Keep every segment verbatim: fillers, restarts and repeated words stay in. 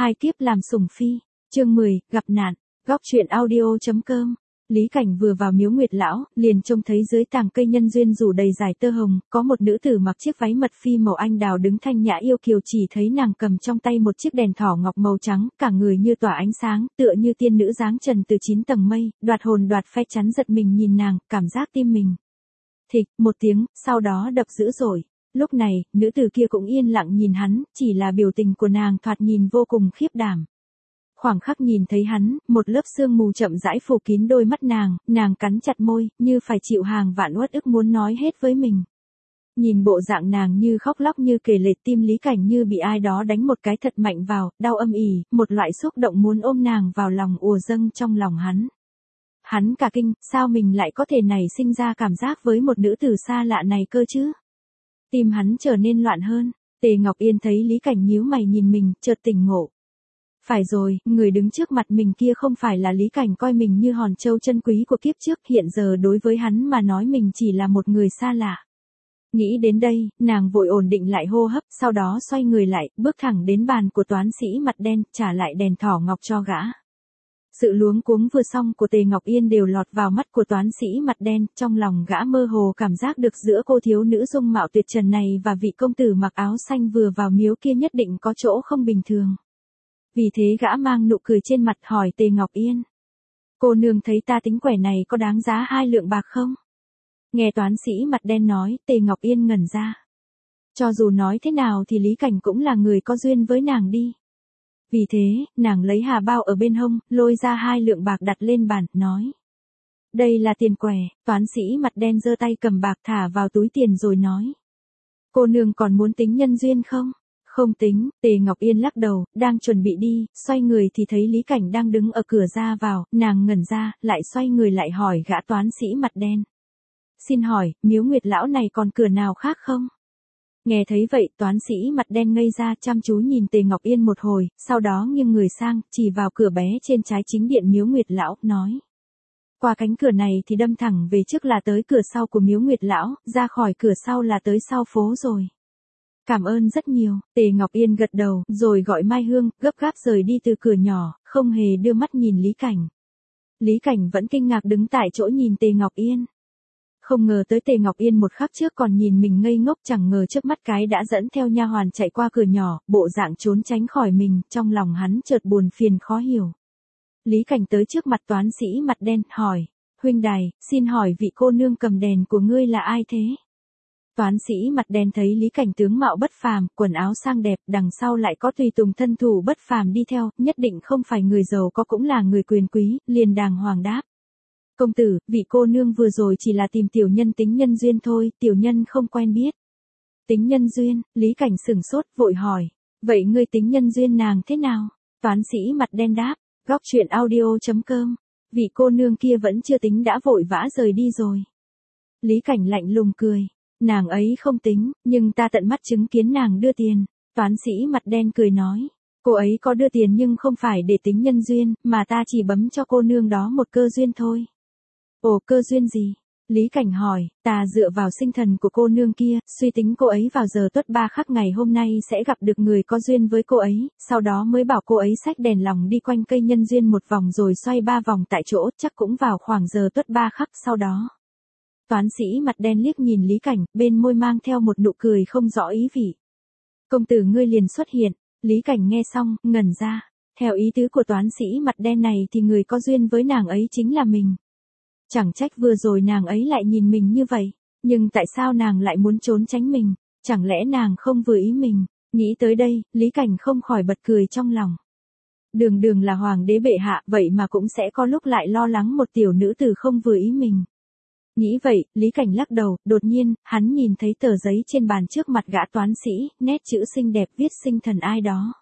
Hai kiếp làm sủng phi, chương mười, gặp nạn, góc truyện audio chấm com. Lý Cảnh vừa vào miếu Nguyệt Lão, liền trông thấy dưới tàng cây nhân duyên rủ đầy dài tơ hồng, có một nữ tử mặc chiếc váy mật phi màu anh đào đứng thanh nhã yêu kiều, chỉ thấy nàng cầm trong tay một chiếc đèn thỏ ngọc màu trắng, cả người như tỏa ánh sáng, tựa như tiên nữ dáng trần từ chín tầng mây, đoạt hồn đoạt phách. Chắn giật mình nhìn nàng, cảm giác tim mình thịch một tiếng, sau đó đập dữ dội. Lúc này, nữ tử kia cũng yên lặng nhìn hắn, chỉ là biểu tình của nàng thoạt nhìn vô cùng khiếp đảm. Khoảng khắc nhìn thấy hắn, một lớp sương mù chậm rãi phủ kín đôi mắt nàng, nàng cắn chặt môi, như phải chịu hàng vạn uất ức muốn nói hết với mình. Nhìn bộ dạng nàng như khóc lóc như kể lể, tim Lý Cảnh như bị ai đó đánh một cái thật mạnh vào, đau âm ỉ, một loại xúc động muốn ôm nàng vào lòng ùa dâng trong lòng hắn. Hắn cả kinh, sao mình lại có thể nảy sinh ra cảm giác với một nữ tử xa lạ này cơ chứ? Tim hắn trở nên loạn hơn. Tề Ngọc Yên thấy Lý Cảnh nhíu mày nhìn mình, chợt tỉnh ngộ. Phải rồi, người đứng trước mặt mình kia không phải là Lý Cảnh coi mình như hòn châu chân quý của kiếp trước, hiện giờ đối với hắn mà nói mình chỉ là một người xa lạ. Nghĩ đến đây, nàng vội ổn định lại hô hấp, sau đó xoay người lại, bước thẳng đến bàn của toán sĩ mặt đen, trả lại đèn thỏ ngọc cho gã. Sự luống cuống vừa xong của Tề Ngọc Yên đều lọt vào mắt của toán sĩ mặt đen, trong lòng gã mơ hồ cảm giác được giữa cô thiếu nữ dung mạo tuyệt trần này và vị công tử mặc áo xanh vừa vào miếu kia nhất định có chỗ không bình thường. Vì thế gã mang nụ cười trên mặt hỏi Tề Ngọc Yên. Cô nương thấy ta tính quẻ này có đáng giá hai lượng bạc không? Nghe toán sĩ mặt đen nói, Tề Ngọc Yên ngẩn ra. Cho dù nói thế nào thì Lý Cảnh cũng là người có duyên với nàng đi. Vì thế, nàng lấy hà bao ở bên hông, lôi ra hai lượng bạc đặt lên bàn, nói. Đây là tiền quẻ. Toán sĩ mặt đen giơ tay cầm bạc thả vào túi tiền rồi nói. Cô nương còn muốn tính nhân duyên không? Không tính. Tề Ngọc Yên lắc đầu, đang chuẩn bị đi, xoay người thì thấy Lý Cảnh đang đứng ở cửa ra vào, nàng ngẩn ra, lại xoay người lại hỏi gã toán sĩ mặt đen. Xin hỏi, miếu Nguyệt Lão này còn cửa nào khác không? Nghe thấy vậy, toán sĩ mặt đen ngây ra, chăm chú nhìn Tề Ngọc Yên một hồi, sau đó nghiêng người sang, chỉ vào cửa bé trên trái chính điện miếu Nguyệt Lão, nói. Qua cánh cửa này thì đâm thẳng về trước là tới cửa sau của miếu Nguyệt Lão, ra khỏi cửa sau là tới sau phố rồi. Cảm ơn rất nhiều. Tề Ngọc Yên gật đầu, rồi gọi Mai Hương, gấp gáp rời đi từ cửa nhỏ, không hề đưa mắt nhìn Lý Cảnh. Lý Cảnh vẫn kinh ngạc đứng tại chỗ nhìn Tề Ngọc Yên. Không ngờ tới Tề Ngọc Yên một khắc trước còn nhìn mình ngây ngốc, chẳng ngờ chớp mắt cái đã dẫn theo nha hoàn chạy qua cửa nhỏ, bộ dạng trốn tránh khỏi mình, trong lòng hắn chợt buồn phiền khó hiểu. Lý Cảnh tới trước mặt toán sĩ mặt đen, hỏi, huynh đài, xin hỏi vị cô nương cầm đèn của ngươi là ai thế? Toán sĩ mặt đen thấy Lý Cảnh tướng mạo bất phàm, quần áo sang đẹp, đằng sau lại có tùy tùng thân thủ bất phàm đi theo, nhất định không phải người giàu có cũng là người quyền quý, liền đàng hoàng đáp. Công tử, vị cô nương vừa rồi chỉ là tìm tiểu nhân tính nhân duyên thôi, tiểu nhân không quen biết. Tính nhân duyên? Lý Cảnh sửng sốt, vội hỏi. Vậy ngươi tính nhân duyên nàng thế nào? Toán sĩ mặt đen đáp. Góc truyện audio chấm com. Vị cô nương kia vẫn chưa tính đã vội vã rời đi rồi. Lý Cảnh lạnh lùng cười. Nàng ấy không tính, nhưng ta tận mắt chứng kiến nàng đưa tiền. Toán sĩ mặt đen cười nói. Cô ấy có đưa tiền nhưng không phải để tính nhân duyên, mà ta chỉ bấm cho cô nương đó một cơ duyên thôi. Ồ, cơ duyên gì? Lý Cảnh hỏi, ta dựa vào sinh thần của cô nương kia, suy tính cô ấy vào giờ tuất ba khắc ngày hôm nay sẽ gặp được người có duyên với cô ấy, sau đó mới bảo cô ấy xách đèn lòng đi quanh cây nhân duyên một vòng rồi xoay ba vòng tại chỗ, chắc cũng vào khoảng giờ tuất ba khắc sau đó. Toán sĩ mặt đen liếc nhìn Lý Cảnh, bên môi mang theo một nụ cười không rõ ý vị. Công tử ngươi liền xuất hiện. Lý Cảnh nghe xong, ngẩn ra. Theo ý tứ của toán sĩ mặt đen này thì người có duyên với nàng ấy chính là mình. Chẳng trách vừa rồi nàng ấy lại nhìn mình như vậy, nhưng tại sao nàng lại muốn trốn tránh mình, chẳng lẽ nàng không vừa ý mình? Nghĩ tới đây, Lý Cảnh không khỏi bật cười trong lòng. Đường đường là hoàng đế bệ hạ, vậy mà cũng sẽ có lúc lại lo lắng một tiểu nữ tử không vừa ý mình. Nghĩ vậy, Lý Cảnh lắc đầu, đột nhiên, hắn nhìn thấy tờ giấy trên bàn trước mặt gã toán sĩ, nét chữ xinh đẹp viết sinh thần ai đó.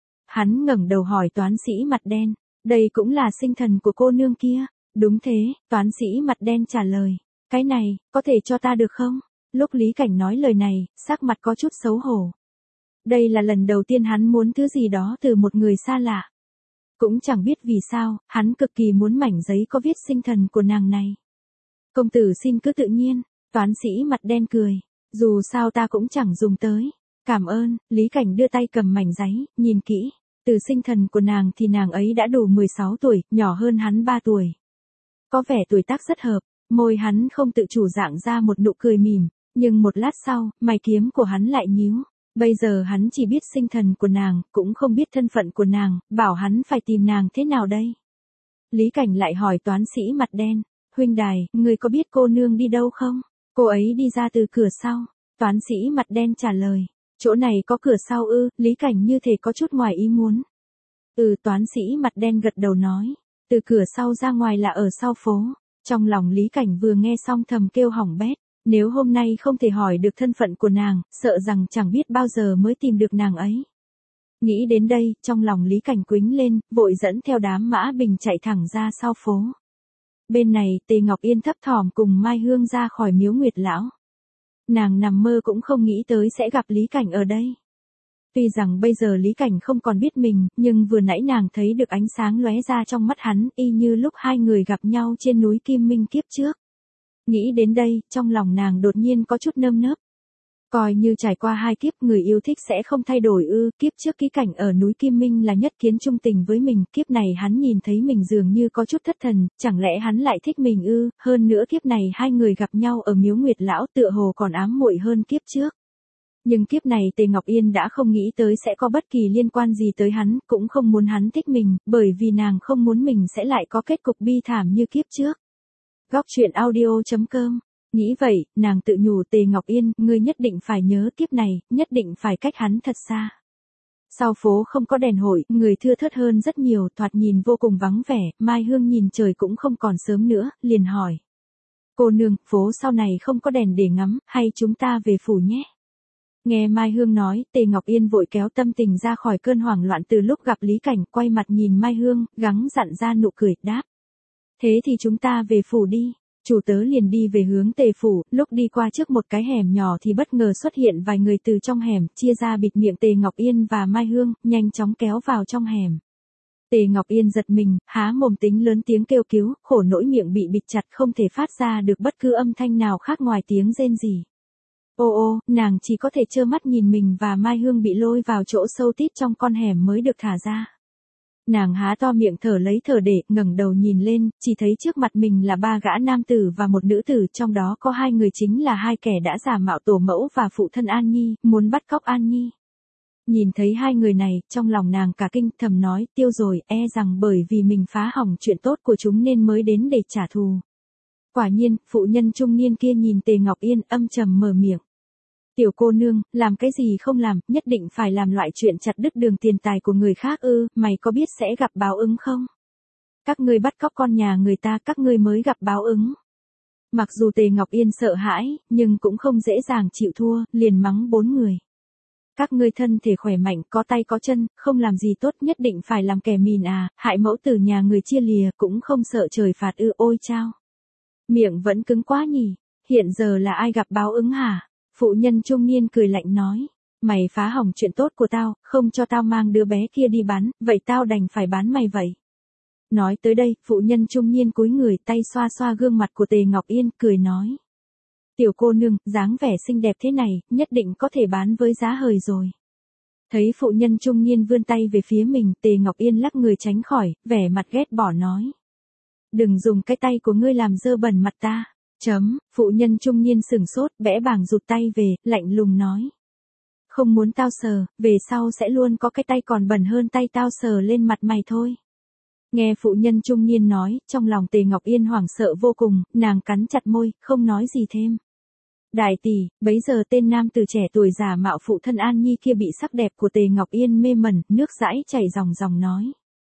Hắn ngẩng đầu hỏi toán sĩ mặt đen, đây cũng là sinh thần của cô nương kia? Đúng thế, toán sĩ mặt đen trả lời. Cái này, có thể cho ta được không? Lúc Lý Cảnh nói lời này, sắc mặt có chút xấu hổ. Đây là lần đầu tiên hắn muốn thứ gì đó từ một người xa lạ. Cũng chẳng biết vì sao, hắn cực kỳ muốn mảnh giấy có viết sinh thần của nàng này. Công tử xin cứ tự nhiên, toán sĩ mặt đen cười. Dù sao ta cũng chẳng dùng tới. Cảm ơn. Lý Cảnh đưa tay cầm mảnh giấy, nhìn kỹ. Từ sinh thần của nàng thì nàng ấy đã đủ mười sáu tuổi, nhỏ hơn hắn ba tuổi. Có vẻ tuổi tác rất hợp, môi hắn không tự chủ dạng ra một nụ cười mỉm, nhưng một lát sau, mày kiếm của hắn lại nhíu. Bây giờ hắn chỉ biết sinh thần của nàng, cũng không biết thân phận của nàng, bảo hắn phải tìm nàng thế nào đây? Lý Cảnh lại hỏi toán sĩ mặt đen, huynh đài, người có biết cô nương đi đâu không? Cô ấy đi ra từ cửa sau. Toán sĩ mặt đen trả lời, chỗ này có cửa sau ư? Lý Cảnh như thể có chút ngoài ý muốn. Ừ, toán sĩ mặt đen gật đầu nói, từ cửa sau ra ngoài là ở sau phố. Trong lòng Lý Cảnh vừa nghe xong thầm kêu hỏng bét, nếu hôm nay không thể hỏi được thân phận của nàng, sợ rằng chẳng biết bao giờ mới tìm được nàng ấy. Nghĩ đến đây, trong lòng Lý Cảnh quĩnh lên, vội dẫn theo đám mã bình chạy thẳng ra sau phố. Bên này, Tề Ngọc Yên thấp thỏm cùng Mai Hương ra khỏi miếu Nguyệt Lão. Nàng nằm mơ cũng không nghĩ tới sẽ gặp Lý Cảnh ở đây. Tuy rằng bây giờ Lý Cảnh không còn biết mình, nhưng vừa nãy nàng thấy được ánh sáng lóe ra trong mắt hắn, y như lúc hai người gặp nhau trên núi Kim Minh kiếp trước. Nghĩ đến đây, trong lòng nàng đột nhiên có chút nơm nớp. Coi như trải qua hai kiếp người yêu thích sẽ không thay đổi ư, kiếp trước ký cảnh ở núi Kim Minh là nhất kiến trung tình với mình, kiếp này hắn nhìn thấy mình dường như có chút thất thần, chẳng lẽ hắn lại thích mình ư, hơn nữa kiếp này hai người gặp nhau ở miếu Nguyệt Lão tựa hồ còn ám muội hơn kiếp trước. Nhưng kiếp này Tề Ngọc Yên đã không nghĩ tới sẽ có bất kỳ liên quan gì tới hắn, cũng không muốn hắn thích mình, bởi vì nàng không muốn mình sẽ lại có kết cục bi thảm như kiếp trước. Góc truyện audio chấm com. Nghĩ vậy, nàng tự nhủ Tề Ngọc Yên, ngươi nhất định phải nhớ kiếp này, nhất định phải cách hắn thật xa. Sau phố không có đèn hội, người thưa thớt hơn rất nhiều, thoạt nhìn vô cùng vắng vẻ, Mai Hương nhìn trời cũng không còn sớm nữa, liền hỏi. Cô nương, phố sau này không có đèn để ngắm, hay chúng ta về phủ nhé? Nghe Mai Hương nói, Tề Ngọc Yên vội kéo tâm tình ra khỏi cơn hoảng loạn từ lúc gặp Lý Cảnh, quay mặt nhìn Mai Hương, gắng dặn ra nụ cười, đáp. Thế thì chúng ta về phủ đi. Chủ tớ liền đi về hướng Tề phủ, lúc đi qua trước một cái hẻm nhỏ thì bất ngờ xuất hiện vài người từ trong hẻm, chia ra bịt miệng Tề Ngọc Yên và Mai Hương, nhanh chóng kéo vào trong hẻm. Tề Ngọc Yên giật mình, há mồm tính lớn tiếng kêu cứu, khổ nỗi miệng bị bịt chặt không thể phát ra được bất cứ âm thanh nào khác ngoài tiếng rên rỉ. Ô ô, nàng chỉ có thể trơ mắt nhìn mình và Mai Hương bị lôi vào chỗ sâu tít trong con hẻm mới được thả ra. Nàng há to miệng thở lấy thở để, ngẩng đầu nhìn lên, chỉ thấy trước mặt mình là ba gã nam tử và một nữ tử, trong đó có hai người chính là hai kẻ đã giả mạo tổ mẫu và phụ thân An Nhi, muốn bắt cóc An Nhi. Nhìn thấy hai người này, trong lòng nàng cả kinh, thầm nói, tiêu rồi, e rằng bởi vì mình phá hỏng chuyện tốt của chúng nên mới đến để trả thù. Quả nhiên, phụ nhân trung niên kia nhìn Tề Ngọc Yên, âm trầm mở miệng. Tiểu cô nương, làm cái gì không làm, nhất định phải làm loại chuyện chặt đứt đường tiền tài của người khác ư, mày có biết sẽ gặp báo ứng không? Các ngươi bắt cóc con nhà người ta, các ngươi mới gặp báo ứng. Mặc dù Tề Ngọc Yên sợ hãi, nhưng cũng không dễ dàng chịu thua, liền mắng bốn người. Các ngươi thân thể khỏe mạnh, có tay có chân, không làm gì tốt, nhất định phải làm kẻ mìn à, hại mẫu tử nhà người chia lìa, cũng không sợ trời phạt ư, ôi chao. Miệng vẫn cứng quá nhỉ, hiện giờ là ai gặp báo ứng hả? Phụ nhân trung niên cười lạnh nói, mày phá hỏng chuyện tốt của tao, không cho tao mang đứa bé kia đi bán, vậy tao đành phải bán mày vậy. Nói tới đây, phụ nhân trung niên cúi người tay xoa xoa gương mặt của Tề Ngọc Yên, cười nói. Tiểu cô nương, dáng vẻ xinh đẹp thế này, nhất định có thể bán với giá hời rồi. Thấy phụ nhân trung niên vươn tay về phía mình, Tề Ngọc Yên lắc người tránh khỏi, vẻ mặt ghét bỏ nói. Đừng dùng cái tay của ngươi làm dơ bẩn mặt ta. Chấm, phụ nhân trung niên sửng sốt, bẽ bàng rụt tay về, lạnh lùng nói. Không muốn tao sờ, về sau sẽ luôn có cái tay còn bẩn hơn tay tao sờ lên mặt mày thôi. Nghe phụ nhân trung niên nói, trong lòng Tề Ngọc Yên hoảng sợ vô cùng, nàng cắn chặt môi, không nói gì thêm. Đại tỷ, bấy giờ tên nam từ trẻ tuổi giả mạo phụ thân An Nhi kia bị sắc đẹp của Tề Ngọc Yên mê mẩn, nước dãi chảy ròng ròng nói.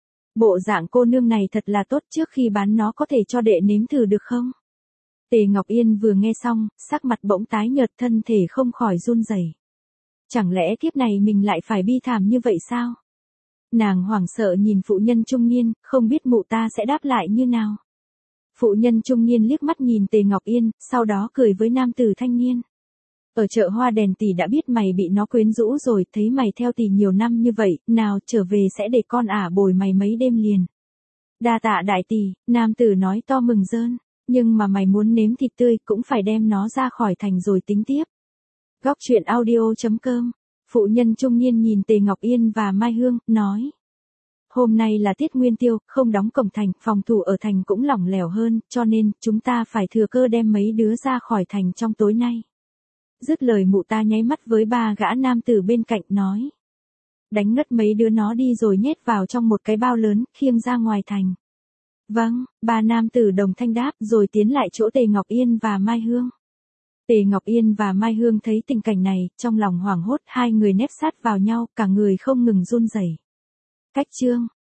Bộ dạng cô nương này thật là tốt, trước khi bán nó có thể cho đệ nếm thử được không? Tề Ngọc Yên vừa nghe xong, sắc mặt bỗng tái nhợt, thân thể không khỏi run rẩy. Chẳng lẽ kiếp này mình lại phải bi thảm như vậy sao? Nàng hoảng sợ nhìn phụ nhân trung niên, không biết mụ ta sẽ đáp lại như nào. Phụ nhân trung niên liếc mắt nhìn Tề Ngọc Yên, sau đó cười với nam tử thanh niên. Ở chợ hoa đèn tỷ đã biết mày bị nó quyến rũ rồi, thấy mày theo tỷ nhiều năm như vậy, nào trở về sẽ để con ả bồi mày mấy đêm liền. Đa tạ đại tỷ, nam tử nói to mừng rơn. Nhưng mà mày muốn nếm thịt tươi cũng phải đem nó ra khỏi thành rồi tính tiếp. Góc truyện audio chấm com. Phụ nhân trung niên nhìn Tề Ngọc Yên và Mai Hương, nói. Hôm nay là tiết nguyên tiêu, không đóng cổng thành, phòng thủ ở thành cũng lỏng lẻo hơn, cho nên, chúng ta phải thừa cơ đem mấy đứa ra khỏi thành trong tối nay. Dứt lời mụ ta nháy mắt với ba gã nam tử bên cạnh nói. Đánh ngất mấy đứa nó đi rồi nhét vào trong một cái bao lớn, khiêng ra ngoài thành. Vâng, ba nam tử đồng thanh đáp rồi tiến lại chỗ Tề Ngọc Yên và Mai Hương. Tề Ngọc Yên và Mai Hương thấy tình cảnh này, trong lòng hoảng hốt, hai người nép sát vào nhau, cả người không ngừng run rẩy. Cách chương